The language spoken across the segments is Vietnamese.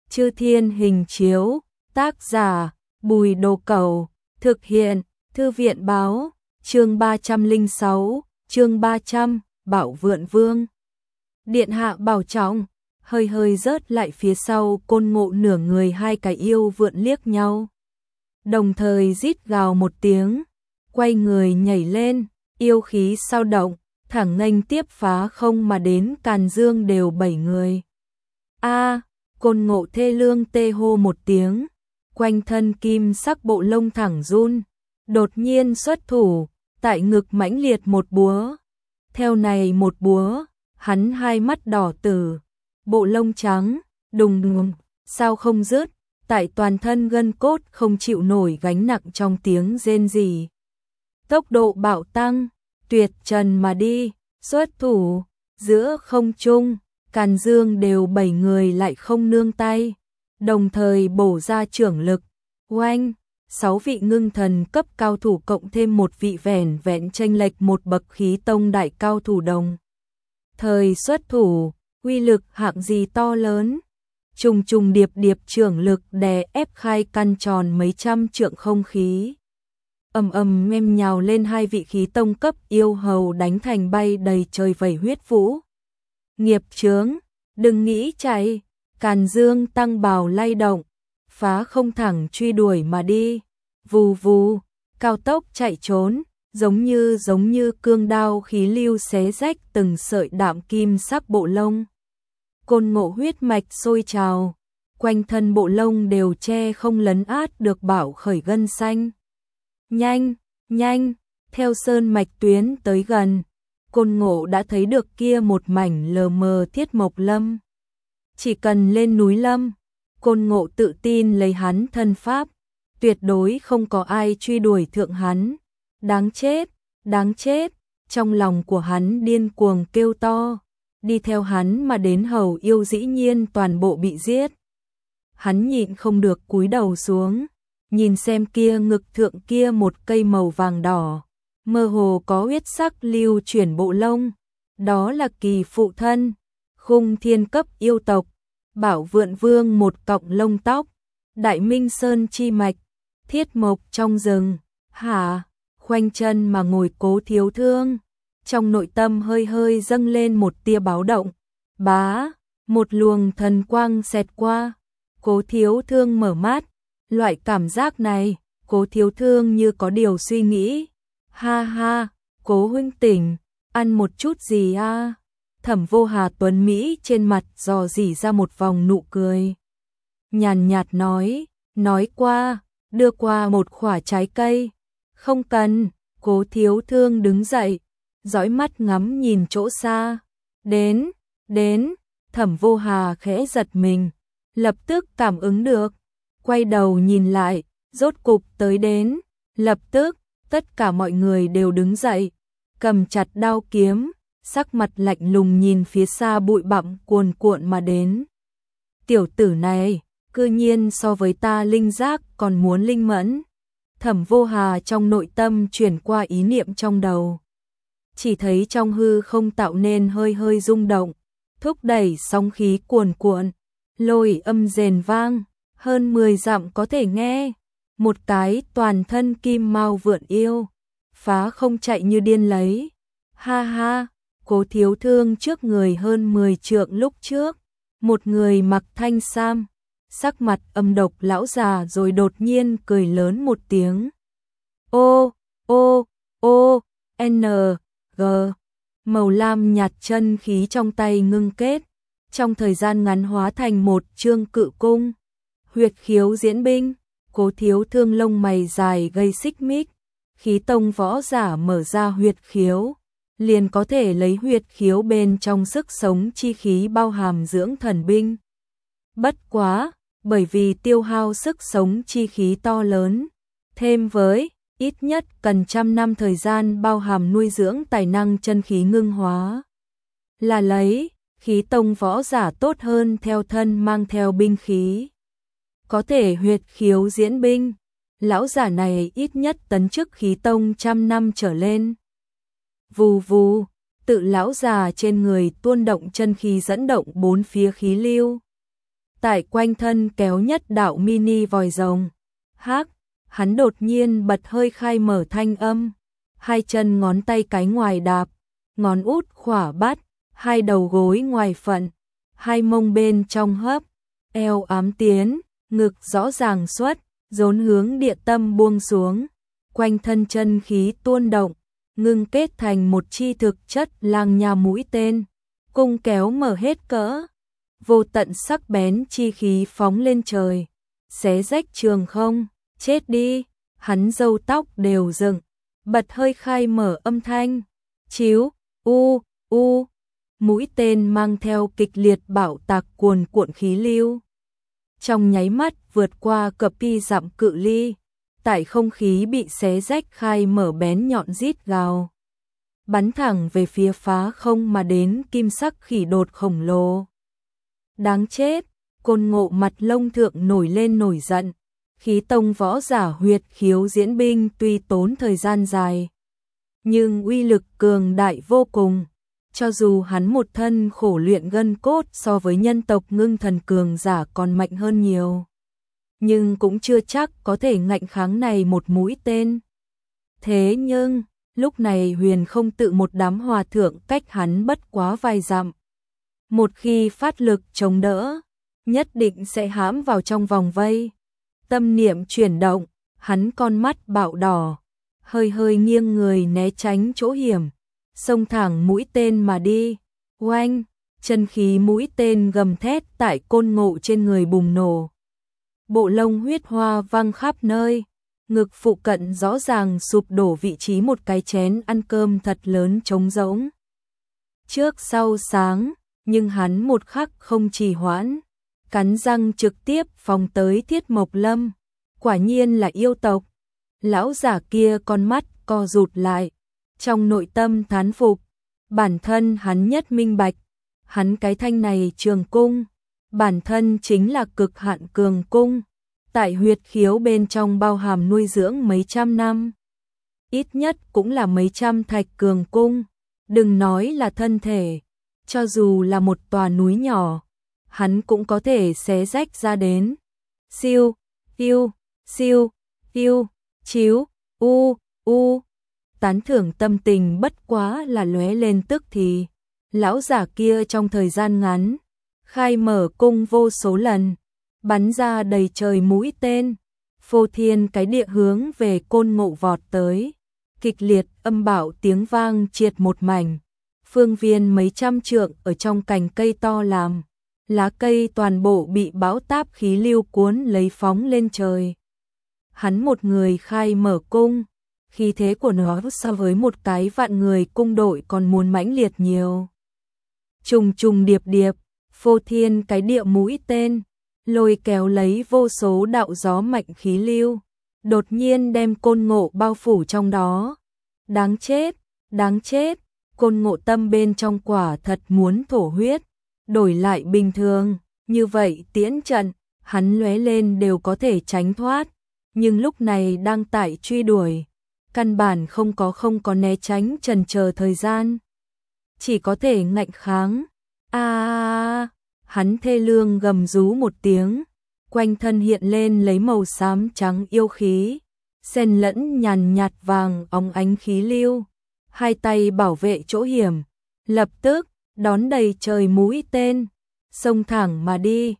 Chư Thiên Hình Chiếu, tác giả, Bùi Đồ Cẩu, thực hiện, Thư viện Báo, chương 306, chương 300, Bảo Vượn Vương. Điện hạ bảo trọng, hơi hơi rớt lại phía sau Côn Ngộ nửa người hai cái yêu vượn liếc nhau. Đồng thời rít gào một tiếng, quay người nhảy lên, yêu khí sao động, thẳng nghênh tiếp phá không mà đến Càn Dương đều 7 người. A, Côn Ngộ thê lương tê hô một tiếng, quanh thân kim sắc bộ lông thẳng run, đột nhiên xuất thủ, tại ngực mãnh liệt một búa. Theo này một búa, hắn hai mắt đỏ tử, bộ lông trắng, đùng đùng, sao không dứt, tại toàn thân gân cốt không chịu nổi gánh nặng trong tiếng rên rỉ. Tốc độ bạo tăng, tuyệt trần mà đi, xuất thủ, giữa không trung, Càn Dương đều 7 người lại không nương tay, đồng thời bổ ra trưởng lực, oanh, 6 vị ngưng thần cấp cao thủ cộng thêm một vị vẻn vẹn chênh lệch một bậc khí tông đại cao thủ đồng. Thời xuất thủ, uy lực hạng gì to lớn, trùng trùng điệp điệp trưởng lực đè ép khai căn tròn mấy trăm trượng không khí. Ầm ầm mem nhào lên hai vị khí tông cấp yêu hầu đánh thành bay đầy trời vẩy huyết vũ. Nghiệp chướng, đừng nghĩ chạy, Càn Dương tăng bào lay động, phá không thẳng truy đuổi mà đi, vù vù, cao tốc chạy trốn, giống như cương đao khí lưu xé rách từng sợi đạm kim sắc bộ lông. Côn Ngộ huyết mạch sôi trào, quanh thân bộ lông đều che không lấn át được bảo khởi gân xanh. Nhanh, nhanh, theo sơn mạch tuyến tới gần, Côn Ngộ đã thấy được kia một mảnh lờ mờ Thiết Mộc Lâm. Chỉ cần lên núi Lâm, Côn Ngộ tự tin lấy hắn thân pháp, tuyệt đối không có ai truy đuổi thượng hắn. Đáng chết, trong lòng của hắn điên cuồng kêu to, đi theo hắn mà đến hầu yêu dĩ nhiên toàn bộ bị giết. Hắn nhịn không được cúi đầu xuống, nhìn xem kia ngực thượng kia một cây màu vàng đỏ, mơ hồ có huyết sắc lưu chuyển bộ lông, đó là kỳ phụ thân, Khung Thiên cấp yêu tộc, Bảo Vượn Vương một cọng lông tóc, Đại Minh Sơn chi mạch, Thiết Mộc trong rừng. Hả? Khoanh chân mà ngồi Cố Thiếu Thương, trong nội tâm hơi hơi dâng lên một tia báo động. Bá, một luồng thần quang xẹt qua, Cố Thiếu Thương mở mắt, loại cảm giác này, Cố Thiếu Thương như có điều suy nghĩ. Ha ha, Cố huynh tỉnh, ăn một chút gì a? Thẩm Vô Hà tuấn Mỹ trên mặt dò dỉ ra một vòng nụ cười. Nhàn nhạt nói qua, đưa qua một quả trái cây. Không cần, Cố Thiếu Thương đứng dậy, dõi mắt ngắm nhìn chỗ xa. Đến, Thẩm Vô Hà khẽ giật mình, lập tức cảm ứng được, quay đầu nhìn lại, rốt cục tới đến, lập tức, tất cả mọi người đều đứng dậy, cầm chặt đao kiếm, sắc mặt lạnh lùng nhìn phía xa bụi bặm cuồn cuộn mà đến. Tiểu tử này, cư nhiên so với ta linh giác còn muốn linh mẫn. Thẩm Vô Hà trong nội tâm chuyển qua ý niệm trong đầu. Chỉ thấy trong hư không tạo nên hơi hơi rung động, thúc đẩy sóng khí cuồn cuộn, lôi âm rền vang, hơn 10 dặm có thể nghe. Một cái toàn thân kim mao vượn yêu, phá không chạy như điên lấy. Ha ha, Cố Thiếu Thương trước người hơn 10 trượng lúc trước, một người mặc thanh sam, sắc mặt âm độc lão già rồi đột nhiên cười lớn một tiếng. Ô, N.G. Màu lam nhạt chân khí trong tay ngưng kết, trong thời gian ngắn hóa thành một trương cự cung. Huyệt khiếu diễn binh, Cố Thiếu Thương lông mày dài gây xích mích, khí tông võ giả mở ra huyệt khiếu, liền có thể lấy huyệt khiếu bên trong sức sống chi khí bao hàm dưỡng thần binh. Bất quá, bởi vì tiêu hao sức sống chi khí to lớn, thêm với ít nhất cần 100 năm thời gian bao hàm nuôi dưỡng tài năng chân khí ngưng hóa. Là lấy, khí tông võ giả tốt hơn theo thân mang theo binh khí. Có thể huyệt khiếu diễn binh, lão giả này ít nhất tấn chức khí tông 100 năm trở lên. Vù vù, tự lão già trên người tuôn động chân khí dẫn động bốn phía khí lưu. tại quanh thân kéo nhất đạo mini vòi rồng. Hắc, hắn đột nhiên bật hơi khai mở thanh âm, hai chân ngón tay cái ngoài đạp, ngón út khỏa bắt, hai đầu gối ngoài phận, hai mông bên trong hấp, eo ám tiến, ngực rõ ràng xuất, dồn hướng địa tâm buông xuống, quanh thân chân khí tuôn động, ngưng kết thành một chi thực chất lang nha mũi tên, cung kéo mở hết cỡ, vô tận sắc bén chi khí phóng lên trời, xé rách trường không, chết đi, hắn râu tóc đều dựng, bật hơi khai mở âm thanh, chiếu, u, mũi tên mang theo kịch liệt bạo tạc cuồn cuộn khí lưu. Trong nháy mắt vượt qua cự ly dặm cự ly, tại không khí bị xé rách khai mở bén nhọn rít gào, bắn thẳng về phía phá không mà đến kim sắc khỉ đột khổng lồ. Đáng chết, Côn Ngộ mặt lông thượng nổi lên nổi giận, khí tông võ giả huyệt khiếu diễn binh tuy tốn thời gian dài, nhưng uy lực cường đại vô cùng. Cho dù hắn một thân khổ luyện gân cốt so với nhân tộc ngưng thần cường giả còn mạnh hơn nhiều, nhưng cũng chưa chắc có thể ngạnh kháng này một mũi tên. Thế nhưng, lúc này Huyền không tự một đám hòa thượng cách hắn bất quá vài dặm. Một khi phát lực chống đỡ, nhất định sẽ hãm vào trong vòng vây. Tâm niệm chuyển động, hắn con mắt bạo đỏ, hơi hơi nghiêng người né tránh chỗ hiểm, xông thẳng mũi tên mà đi. Oanh, chân khí mũi tên gầm thét tại Côn Ngộ trên người bùng nổ. Bộ lông huyết hoa văng khắp nơi, ngực phụ cận rõ ràng sụp đổ vị trí một cái chén ăn cơm thật lớn trống rỗng. Trước sau sáng, nhưng hắn một khắc không trì hoãn, cắn răng trực tiếp phóng tới Thiết Mộc Lâm. Quả nhiên là yêu tộc. Lão giả kia con mắt co rụt lại, trong nội tâm thán phục, bản thân hắn nhất minh bạch, hắn cái thanh này trường cung, bản thân chính là cực hạn cường cung, tại huyệt khiếu bên trong bao hàm nuôi dưỡng mấy trăm năm, ít nhất cũng là mấy trăm thạch cường cung, đừng nói là thân thể, cho dù là một tòa núi nhỏ, hắn cũng có thể xé rách ra đến. Siêu, siêu, chiếu, u, tán thưởng tâm tình bất quá là lóe lên tức thì. Lão giả kia trong thời gian ngắn, khai mở cung vô số lần, bắn ra đầy trời mũi tên, phô thiên cái địa hướng về Côn Ngộ vọt tới. Kịch liệt âm bạo tiếng vang triệt một mảnh, phương viên mấy trăm trượng ở trong cành cây to làm, lá cây toàn bộ bị bão táp khí lưu cuốn lấy phóng lên trời. Hắn một người khai mở cung, khí thế của nó so với một cái vạn người cung đội còn muốn mãnh liệt nhiều. Trùng trùng điệp điệp, phô thiên cái địa mũi tên, lôi kéo lấy vô số đạo gió mạnh khí lưu, đột nhiên đem Côn Ngộ bao phủ trong đó. Đáng chết, Côn Ngộ tâm bên trong quả thật muốn thổ huyết, đổi lại bình thường, như vậy tiễn trận, hắn lóe lên đều có thể tránh thoát, nhưng lúc này đang tại truy đuổi, căn bản không có né tránh chần chờ thời gian, chỉ có thể ngạnh kháng. Hắn thê lương gầm rú một tiếng, quanh thân hiện lên lấy màu xám trắng yêu khí, xen lẫn nhàn nhạt vàng óng ánh khí lưu, hai tay bảo vệ chỗ hiểm, lập tức đón đầy trời mũi tên, xông thẳng mà đi.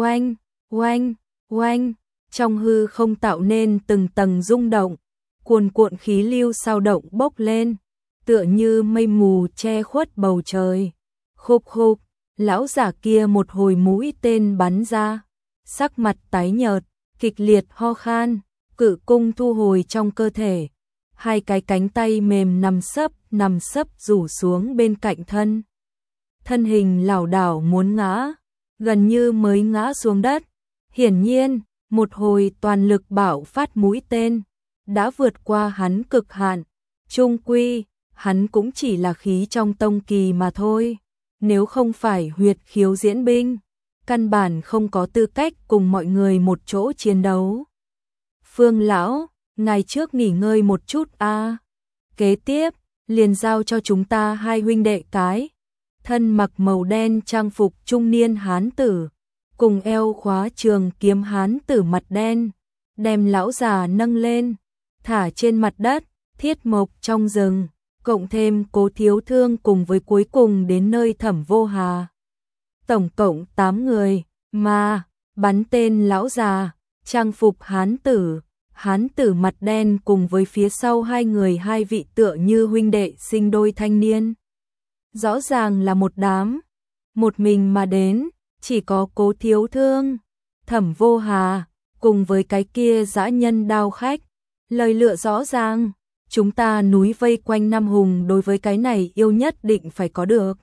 Oanh, trong hư không tạo nên từng tầng rung động, cuồn cuộn khí lưu sao động bốc lên, tựa như mây mù che khuất bầu trời. Khục, lão giả kia một hồi mũi tên bắn ra, sắc mặt tái nhợt, kịch liệt ho khan, cự cung thu hồi trong cơ thể, hai cái cánh tay mềm nằm sấp rủ xuống bên cạnh thân. Thân hình lảo đảo muốn ngã, gần như mới ngã xuống đất. Hiển nhiên, một hồi toàn lực bạo phát mũi tên đã vượt qua hắn cực hạn. Chung quy, hắn cũng chỉ là khí trong tông kỳ mà thôi. Nếu không phải huyệt khiếu diễn binh, căn bản không có tư cách cùng mọi người một chỗ chiến đấu. Phương lão, ngày trước nghỉ ngơi một chút a. Kế tiếp, liền giao cho chúng ta hai huynh đệ cái. Thân mặc màu đen trang phục trung niên hán tử, cùng eo khóa trường kiếm hán tử mặt đen, đem lão già nâng lên, thả trên mặt đất, thiết mộc trong rừng, cộng thêm Cố Thiếu Thương cùng với cuối cùng đến nơi Thẩm Vô Hà. Tổng cộng 8 người, mà bắn tên lão già, trang phục hán tử mặt đen cùng với phía sau hai người hai vị tựa như huynh đệ sinh đôi thanh niên. Rõ ràng là một đám, một mình mà đến, chỉ có Cố Thiếu Thương, Thẩm Vô Hà, cùng với cái kia dã nhân đao khách. Lời lựa rõ ràng, chúng ta núi vây quanh Nam Hùng đối với cái này yêu nhất định phải có được.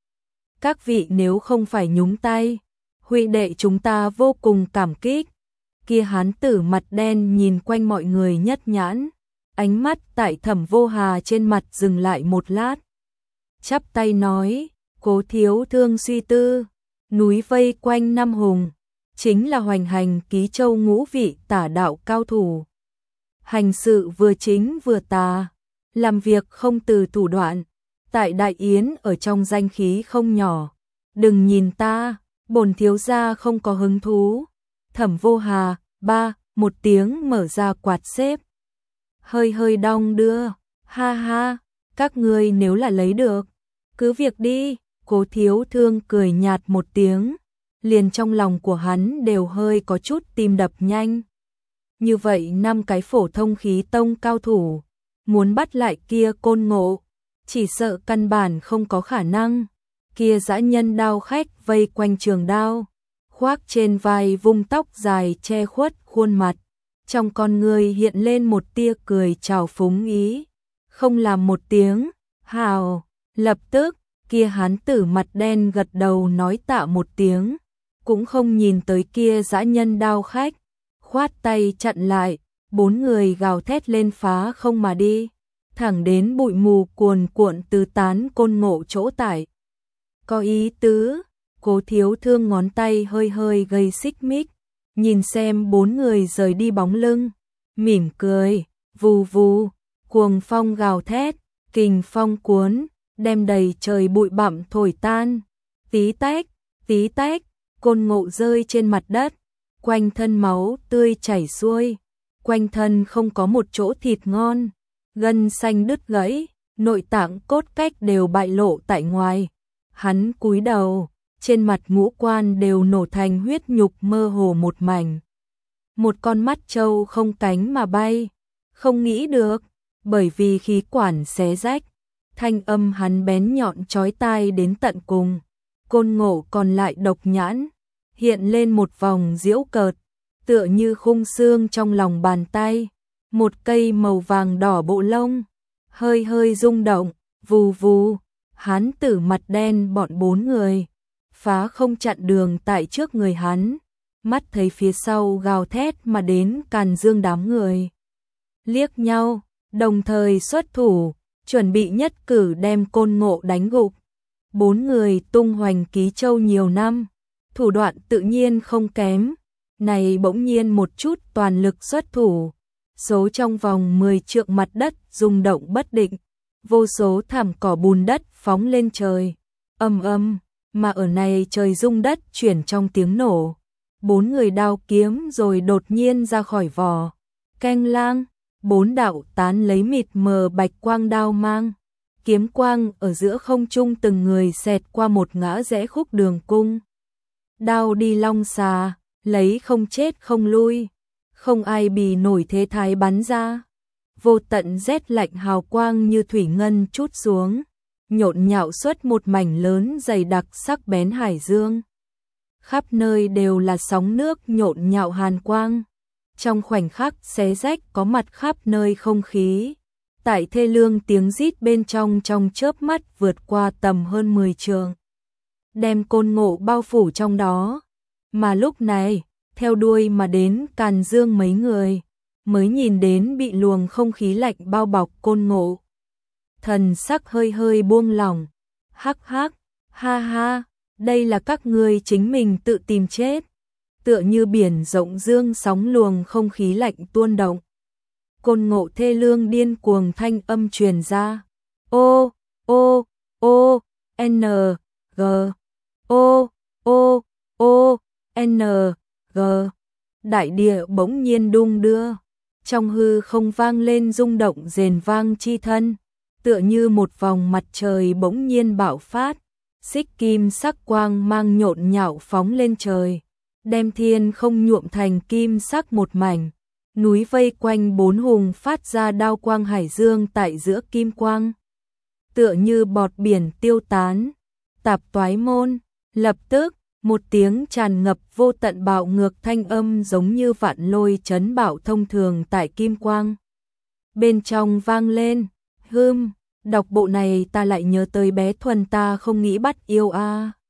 Các vị nếu không phải nhúng tay, huynh đệ chúng ta vô cùng cảm kích. Kia hán tử mặt đen nhìn quanh mọi người nhất nhãn, ánh mắt tại Thẩm Vô Hà trên mặt dừng lại một lát. Chắp tay nói, Cố Thiếu Thương suy tư, núi vây quanh Nam Hùng, chính là hoành hành Ký Châu ngũ vị tả đạo cao thủ. Hành sự vừa chính vừa tà, làm việc không từ thủ đoạn, tại Đại Yến ở trong danh khí không nhỏ. Đừng nhìn ta, bổn thiếu gia không có hứng thú. Thẩm Vô Hà, một tiếng mở ra quạt xếp. Hơi hơi đong đưa, ha ha, các ngươi nếu là lấy được, cứ việc đi. Cố Thiếu Thương cười nhạt một tiếng, liền trong lòng của hắn đều hơi có chút tim đập nhanh. Như vậy 5 cái phổ thông khí tông cao thủ, muốn bắt lại kia Côn Ngộ, chỉ sợ căn bản không có khả năng. Kia dã nhân đao khách vây quanh trường đao, khoác trên vai vung tóc dài che khuất khuôn mặt, trong con người hiện lên một tia cười trào phúng ý. Không làm một tiếng, hào, lập tức, kia hán tử mặt đen gật đầu nói tạ một tiếng, cũng không nhìn tới kia dã nhân đao khách, khoát tay chặn lại, 4 người gào thét lên phá không mà đi, thẳng đến bụi mù cuồn cuộn từ tán Côn Ngộ chỗ tại. Có ý tứ, Cố Thiếu Thương ngón tay hơi hơi gây xích mích, nhìn xem 4 người rời đi bóng lưng, mỉm cười, vù vù, cuồng phong gào thét, kình phong cuốn, đem đầy trời bụi bặm thổi tan. Tí tách, Côn Ngộ rơi trên mặt đất, quanh thân máu tươi chảy xuôi, quanh thân không có một chỗ thịt ngon, gân xanh đứt gãy, nội tạng cốt cách đều bại lộ tại ngoài. Hắn cúi đầu, trên mặt ngũ quan đều nổ thành huyết nhục mơ hồ một mảnh. Một con mắt trâu không cánh mà bay, không nghĩ được, bởi vì khí quản xé rách, thanh âm hắn bén nhọn chói tai đến tận cùng. Côn Ngộ còn lại độc nhãn, hiện lên một vòng giễu cợt, tựa như khung xương trong lòng bàn tay, một cây màu vàng đỏ bộ lông, hơi hơi rung động, vù vù, hán tử mặt đen bọn 4 người, phá không chặn đường tại trước người hắn, mắt thấy phía sau gào thét mà đến Càn Dương đám người. Liếc nhau, đồng thời xuất thủ, chuẩn bị nhất cử đem Côn Ngộ đánh gục. 4 người tung hoành Ký Châu nhiều năm, thủ đoạn tự nhiên không kém, này bỗng nhiên một chút toàn lực xuất thủ, số trong vòng 10 trượng mặt đất rung động bất định, vô số thảm cỏ bùn đất phóng lên trời, ầm ầm, mà ở này trời rung đất chuyển trong tiếng nổ, 4 người đao kiếm rồi đột nhiên ra khỏi vỏ, keng lang, 4 đạo tán lấy mịt mờ bạch quang đao mang, kiếm quang ở giữa không trung từng người xẹt qua một ngã rẽ khúc đường cung. Đao đi long xà, lấy không chết không lui, không ai bì nổi thế thái bắn ra. Vô tận rét lạnh hào quang như thủy ngân trút xuống, nhộn nhạo xuất một mảnh lớn dày đặc sắc bén hải dương. Khắp nơi đều là sóng nước nhộn nhạo hàn quang. Trong khoảnh khắc xé rách có mặt khắp nơi không khí. Tại thê lương tiếng rít bên trong chớp mắt vượt qua tầm hơn 10 trượng, đem Côn Ngộ bao phủ trong đó. Mà lúc này, theo đuôi mà đến Càn Dương mấy người, mới nhìn đến bị luồng không khí lạnh bao bọc Côn Ngộ. Thần sắc hơi hơi buông lỏng, hắc hắc, ha ha, đây là các ngươi chính mình tự tìm chết. Tựa như biển rộng dương sóng luồng không khí lạnh tuôn động. Côn Ngộ thê lương điên cuồng thanh âm truyền ra. Ô, ô, ô, n, g, ô, ô, ô, N, G. Đại địa bỗng nhiên đung đưa, trong hư không vang lên rung động rền vang chi thân, tựa như một vòng mặt trời bỗng nhiên bạo phát, xích kim sắc quang mang nhộn nhạo phóng lên trời, đem thiên không nhuộm thành kim sắc một mảnh, núi vây quanh bốn hùng phát ra đao quang hải dương tại giữa kim quang, tựa như bọt biển tiêu tán. Tạp toái môn, lập tức, một tiếng tràn ngập vô tận bạo ngược thanh âm giống như vạn lôi chấn bạo thông thường tại kim quang. Bên trong vang lên, đọc bộ này ta lại nhớ tới bé Thuần ta không nghĩ bắt yêu a.